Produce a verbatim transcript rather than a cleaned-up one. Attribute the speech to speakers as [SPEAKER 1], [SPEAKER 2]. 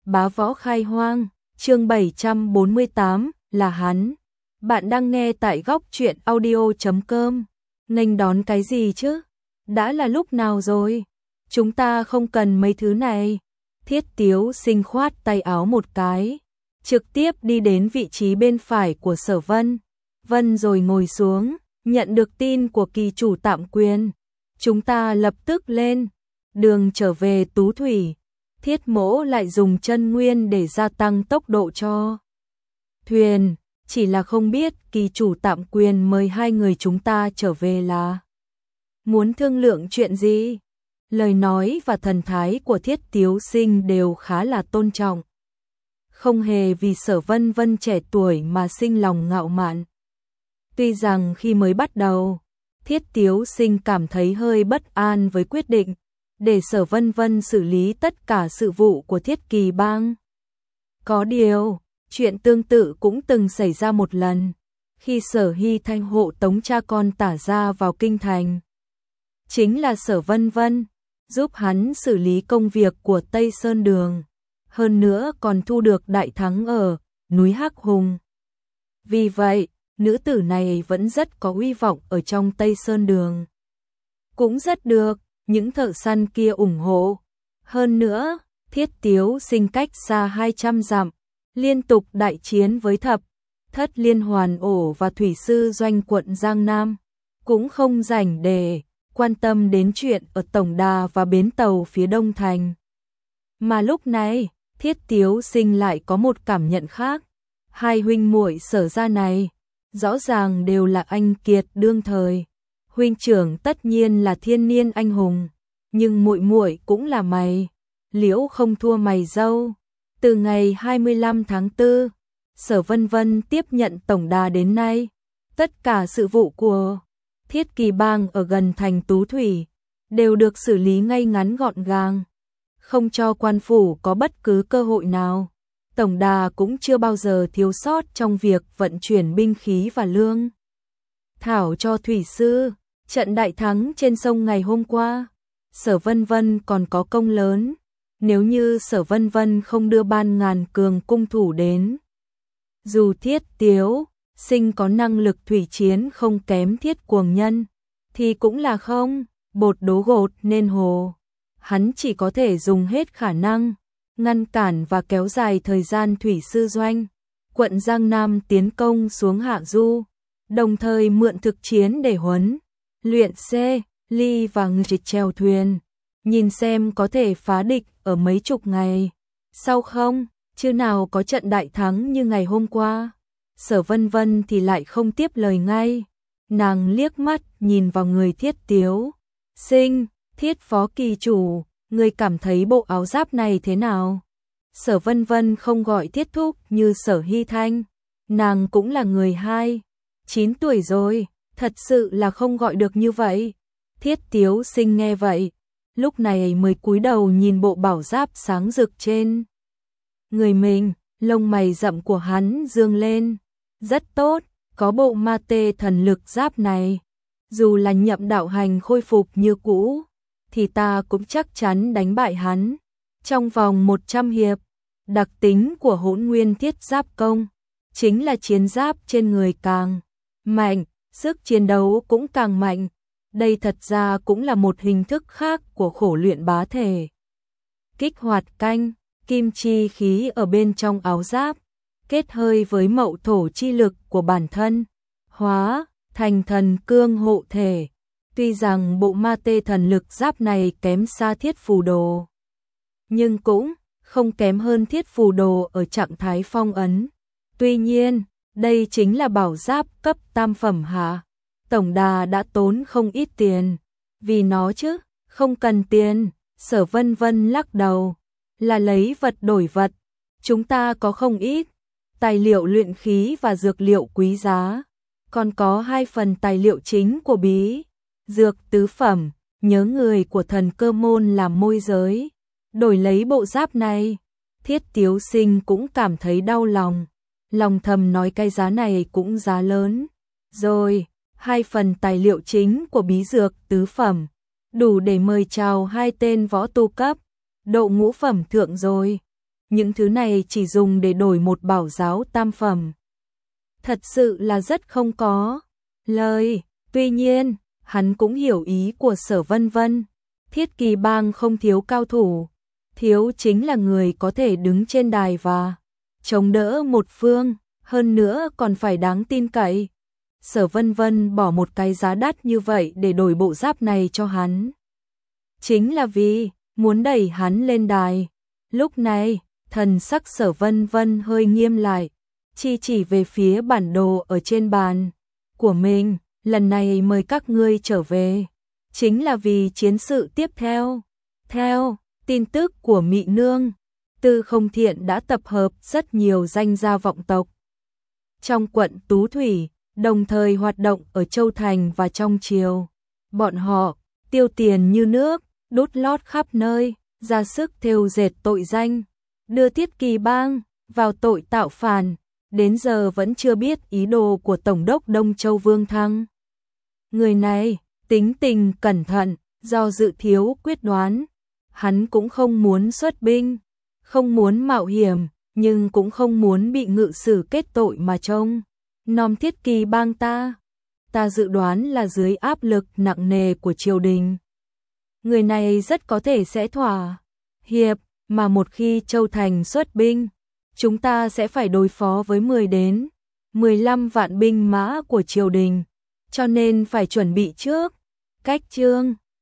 [SPEAKER 1] Bá Võ Khai Hoang, chương bảy trăm bốn mươi tám, là hắn. Bạn đang nghe tại góc truyện audio chấm com. Nghênh đón cái gì chứ? Đã là lúc nào rồi? Chúng ta không cần mấy thứ này. Thiết Tiếu Sinh khoát tay áo một cái, trực tiếp đi đến vị trí bên phải của Sở Vân. Vân rồi ngồi xuống, nhận được tin của kỳ chủ tạm quyền. Chúng ta lập tức lên đường trở về Tú Thủy. Thiết Mỗ lại dùng chân nguyên để gia tăng tốc độ cho thuyền, chỉ là không biết kỳ chủ tạm quyền mời hai người chúng ta trở về là muốn thương lượng chuyện gì. Lời nói và thần thái của Thiết Tiếu Sinh đều khá là tôn trọng, không hề vì Sở Vân Vân trẻ tuổi mà sinh lòng ngạo mạn. Tuy rằng khi mới bắt đầu, Thiết Tiếu Sinh cảm thấy hơi bất an với quyết định để Sở Vân Vân xử lý tất cả sự vụ của Thiết Kỳ Bang. Có điều, chuyện tương tự cũng từng xảy ra một lần, khi Sở Hy Thanh hộ tống cha con Tả Gia vào kinh thành. Chính là Sở Vân Vân giúp hắn xử lý công việc của Tây Sơn Đường, hơn nữa còn thu được đại thắng ở núi Hắc Hùng. Vì vậy, nữ tử này vẫn rất có uy vọng ở trong Tây Sơn Đường. Cũng rất được những thợ săn kia ủng hộ. Hơn nữa, Thiết Tiếu Sinh cách xa hai trăm dặm, liên tục đại chiến với thập thất liên hoàn ổ và thủy sư doanh quận Giang Nam, cũng không rảnh để quan tâm đến chuyện ở tổng đà và bến tàu phía Đông Thành. Mà lúc này, Thiết Tiếu Sinh lại có một cảm nhận khác. Hai huynh muội Sở gia này rõ ràng đều là anh kiệt đương thời. Huynh trưởng tất nhiên là thiên niên anh hùng, nhưng muội muội cũng là mày liễu không thua mày dâu. Từ ngày hai mươi lăm tháng tư, Sở Vân Vân tiếp nhận tổng đà đến nay, tất cả sự vụ của Thiết Kỳ Bang ở gần thành Tú Thủy đều được xử lý ngay ngắn gọn gàng, không cho quan phủ có bất cứ cơ hội nào. Tổng đà cũng chưa bao giờ thiếu sót trong việc vận chuyển binh khí và lương thảo cho thủy sư. Trận đại thắng trên sông ngày hôm qua, Sở Vân Vân còn có công lớn. Nếu như Sở Vân Vân không đưa ban ngàn cường cung thủ đến, dù Thiết Tiếu Sinh có năng lực thủy chiến không kém Thiết Cuồng Nhân, thì cũng là không bột đố gột nên hồ. Hắn chỉ có thể dùng hết khả năng ngăn cản và kéo dài thời gian thủy sư doanh quận Giang Nam tiến công xuống Hạ Du, đồng thời mượn thực chiến để huấn luyện xe, ly và người chèo thuyền, nhìn xem có thể phá địch ở mấy chục ngày sau không. Chứ nào có trận đại thắng như ngày hôm qua. Sở Vân Vân thì lại không tiếp lời ngay. Nàng liếc mắt nhìn vào người Thiết Tiếu Sinh. Thiết phó kỳ chủ, người cảm thấy bộ áo giáp này thế nào? Sở Vân Vân không gọi Thiết thúc như Sở Hy Thanh, nàng cũng là người hai chín tuổi rồi, thật sự là không gọi được như vậy. Thiết Tiếu Sinh nghe vậy, lúc này mới cúi đầu nhìn bộ bảo giáp sáng rực trên người mình, lông mày rậm của hắn dương lên. Rất tốt, có bộ ma tê thần lực giáp này, dù là Nhậm đạo hành khôi phục như cũ, thì ta cũng chắc chắn đánh bại hắn trong vòng một trăm hiệp. Đặc tính của Hỗn Nguyên Thiết Giáp công chính là chiến giáp trên người càng mạnh, sức chiến đấu cũng càng mạnh. Đây thật ra cũng là một hình thức khác của khổ luyện bá thể. Kích hoạt canh kim chi khí ở bên trong áo giáp, kết hơi với mậu thổ chi lực của bản thân, hóa thành thần cương hộ thể. Tuy rằng bộ ma tê thần lực giáp này kém xa Thiết Phù Đồ, nhưng cũng không kém hơn Thiết Phù Đồ ở trạng thái phong ấn. Tuy nhiên, đây chính là bảo giáp cấp tam phẩm hạ. Tổng đà đã tốn không ít tiền vì nó chứ. Không cần tiền. Sở Vân Vân lắc đầu, là lấy vật đổi vật. Chúng ta có không ít tài liệu luyện khí và dược liệu quý giá, còn có hai phần tài liệu chính của bí dược tứ phẩm, nhớ người của thần cơ môn làm môi giới, đổi lấy bộ giáp này. Thiết Tiếu Sinh cũng cảm thấy đau lòng, lòng thầm nói cái giá này cũng giá lớn rồi. Hai phần tài liệu chính của bí dược tứ phẩm đủ để mời chào hai tên võ tu cấp độ ngũ phẩm thượng rồi. những thứ này chỉ dùng để đổi một bảo giáo tam phẩm. Thật sự là rất không có lời. Tuy nhiên, hắn cũng hiểu ý của Sở Vân Vân. Thiết Kỳ Bang không thiếu cao thủ, thiếu chính là người có thể đứng trên đài và chống đỡ một phương, hơn nữa còn phải đáng tin cậy. Sở Vân Vân bỏ một cái giá đắt như vậy để đổi bộ giáp này cho hắn, chính là vì muốn đẩy hắn lên đài. Lúc này, thần sắc Sở Vân Vân hơi nghiêm lại, chi chỉ về phía bản đồ ở trên bàn của mình, lần này mời các ngươi trở về, chính là vì chiến sự tiếp theo. Theo tin tức của Mị Nương, Tư Không Thiện đã tập hợp rất nhiều danh gia vọng tộc trong quận Tú Thủy, đồng thời hoạt động ở Châu Thành và trong triều. Bọn họ tiêu tiền như nước, đút lót khắp nơi, ra sức thêu dệt tội danh, đưa Thiết Kỳ Bang vào tội tạo phản. Đến giờ vẫn chưa biết ý đồ của Tổng đốc Đông Châu Vương Thăng. Người này tính tình cẩn thận, do dự thiếu quyết đoán. Hắn cũng không muốn xuất binh, không muốn mạo hiểm, nhưng cũng không muốn bị ngự sử kết tội mà trông nom Thiết Kỳ Bang ta. Ta dự đoán là dưới áp lực nặng nề của triều đình, người này rất có thể sẽ thỏa hiệp, mà một khi Châu Thành xuất binh, chúng ta sẽ phải đối phó với mười đến mười lăm vạn binh mã của triều đình, cho nên phải chuẩn bị trước. Cách chương